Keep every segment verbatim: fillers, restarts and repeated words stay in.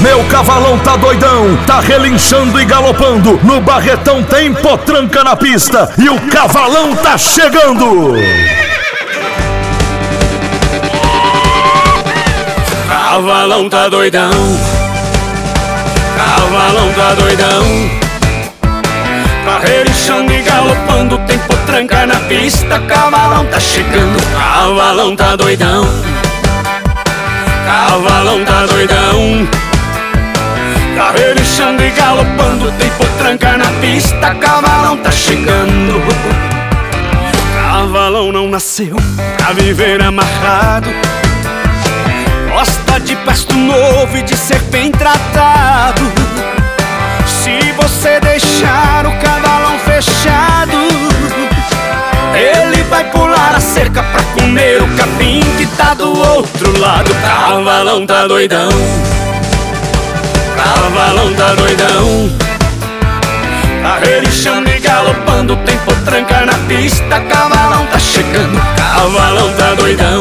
Meu cavalão tá doidão, tá relinchando e galopando. No Barretão tem potranca na pista e o cavalão tá chegando. Cavalão tá doidão, cavalão tá doidão, tá relinchando e galopando, tem potranca na pista, cavalão tá chegando. Cavalão tá doidão, cavalão tá doidão, tá relinchando e galopando, tem potranca na pista, cavalão tá chegando. Cavalão não nasceu pra viver amarrado, gosta de pasto novo e de ser bem tratado. Se você deixar o cavalão fechado, ele vai pular a cerca pra comer o capim que tá do outro lado. Cavalão tá doidão, cavalão tá doidão, tá relinchando e galopando, tem potranca na pista, cavalão tá chegando. Cavalão tá doidão,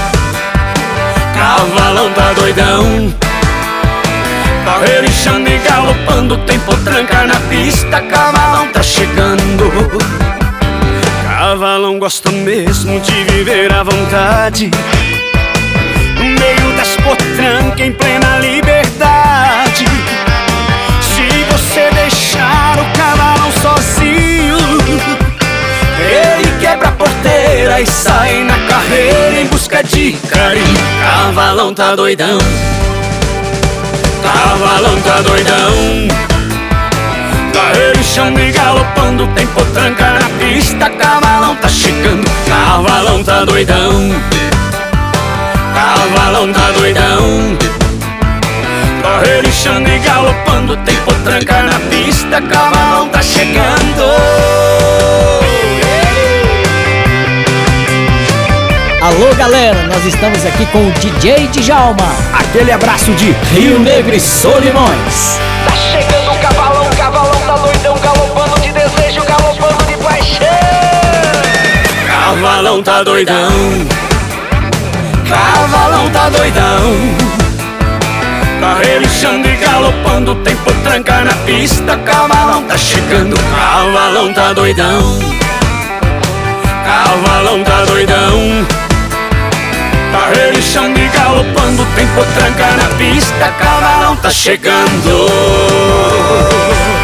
cavalão tá doidão, tá relinchando e galopando, tem potranca na pista, cavalão tá chegando. Cavalão gosta mesmo de viver à vontade, no meio das potrancas em plena liberdade. Se você deixar o cavalão sozinho, ele quebra a porteira e sai na carreira em busca de carinho. Cavalão tá doidão, cavalão tá doidão, tá relinchando e galopando, tem potranca na pista, cavalão tá chegando. Cavalão tá doidão, cavalão tá doidão, tá relinchando e galopando, tem potranca na pista, cavalão tá chegando. Alô galera, nós estamos aqui com o D J Djalma. Aquele abraço de Rio Negro e Solimões. Tá chegando o cavalão, cavalão tá doidão, galopando de desejo, galopando de paixão. Cavalão tá doidão, cavalão tá doidão, tá relinchando e galopando, tem potranca na pista, cavalão tá chegando. Cavalão tá doidão, cavalão tá doidão, tá relinchando e galopando, tem potranca na pista, cavalão tá chegando.